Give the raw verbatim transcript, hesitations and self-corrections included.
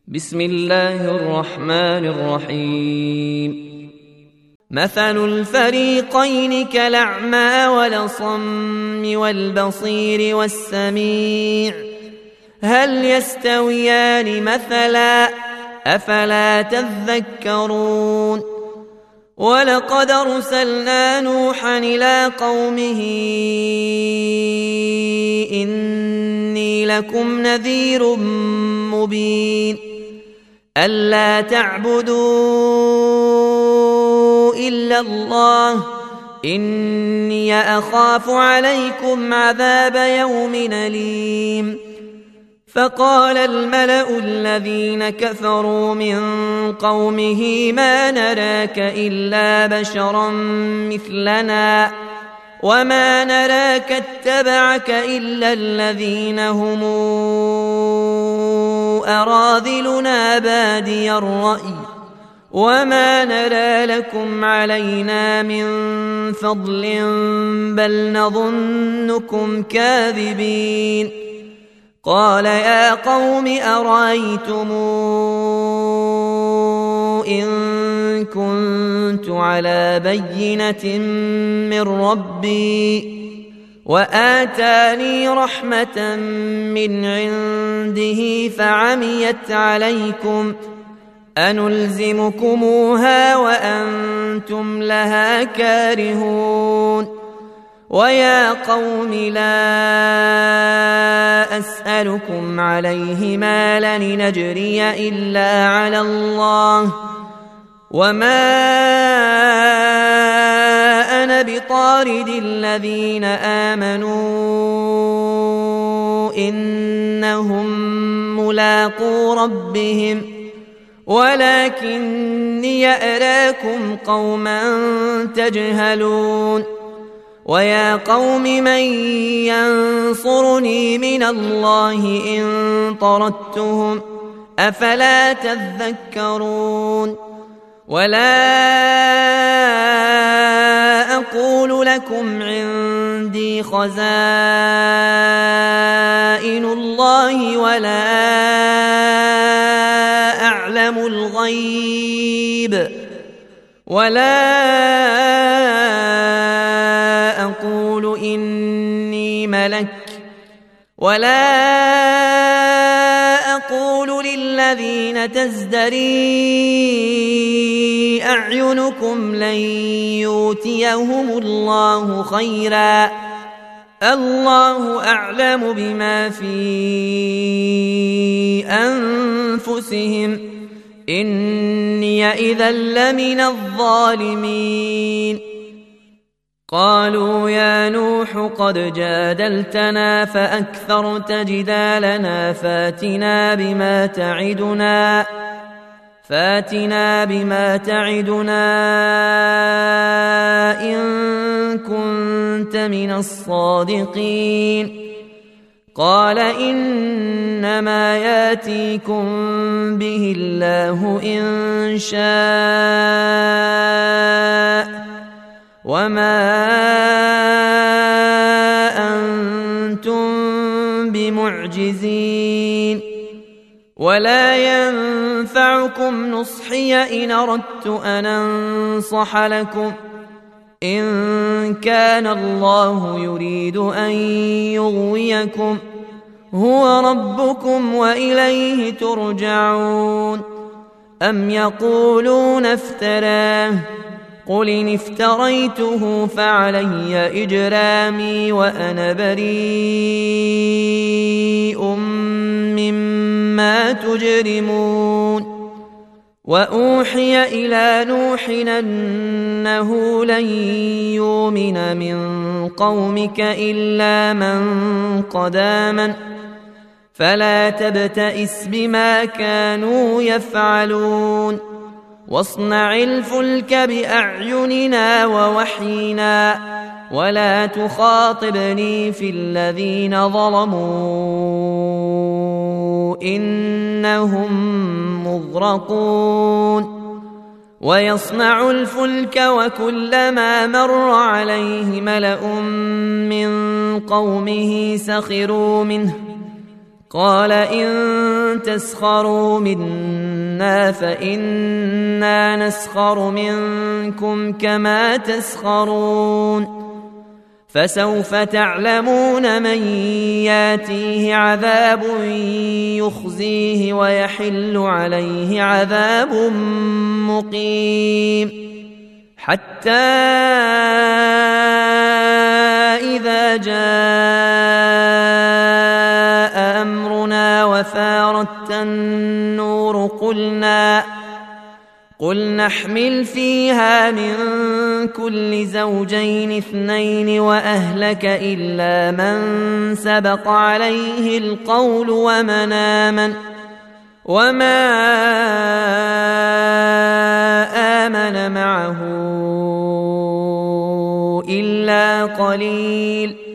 بسم الله الرحمن الرحيم. مثل الفريقين كالأعمى والأصم والبصير والسميع هل يستويان مثلا أفلا تذكرون. ولقد أرسلنا نوحا إلى قومه إني لكم نذير مبين ألا تعبدوا إلا الله إني أخاف عليكم عذاب يوم أليم. فقال الملأ الذين كفروا من قومه ما نراك إلا بشرا مثلنا وما نراك اتبعك إلا الذين هم أراذلنا بادي الرأي وما نرى لكم علينا من فضل بل نظنكم كاذبين. قال يا قوم أرأيتم إن كنت على بينة من ربي وآتاني رحمة من عنده فعميت عليكم أنلزمكموها وأنتم لها كارهون. ويا قوم لا أسألكم عليه مالا لنجري إلا على الله وما أنا بطارد الذين آمنوا إنهم ملاقو ربهم ولكني أراكم قوما تجهلون. ويا قوم من ينصرني من الله إن طردتهم أفلا تذكرون. ولا أقول لكم عندي خزائن الله ولا أعلم الغيب ولا أقول إني ملك ولا أقول للذين تزدري أعينكم لن يؤتيهم الله خيرا الله أعلم بما في أنفسهم إني إذا لمن الظالمين. قالوا يا نوح قد جادلتنا فأكثرت جدالنا فاتنا بما تعدنا فاتنا بما تعدنا إن كنت من الصادقين. قال إنما ياتيكم به الله إن شاء وما أنتم بمعجزين ولا ينفعكم نصحي إن أردت أن أنصح لكم إن كان الله يريد أن يغويكم هو ربكم وإليه ترجعون. أم يقولون افتراه قل إن افتريته فعلي إجرامي وأنا بريء مما تجرمون. وأوحي إلى نوح أنه لن يؤمن من قومك إلا من قد آمن فلا تبتئس بما كانوا يفعلون. واصنع الفلك بأعيننا ووحينا ولا تخاطبني في الذين ظلموا إنهم مغرقون. ويصنع الفلك وكلما مر عليه ملأ من قومه سخروا منه قال إن تسخروا منا فإنا نسخر منكم كما تسخرون فسوف تعلمون من ياتيه عذاب يخزيه ويحل عليه عذاب مقيم حتى إذا جاء أمرنا وفارت النور قلنا قل نحمل فيها من كل زوجين اثنين وأهلك إلا من سبق عليه القول ومن آمن وما آمن معه إلا قليل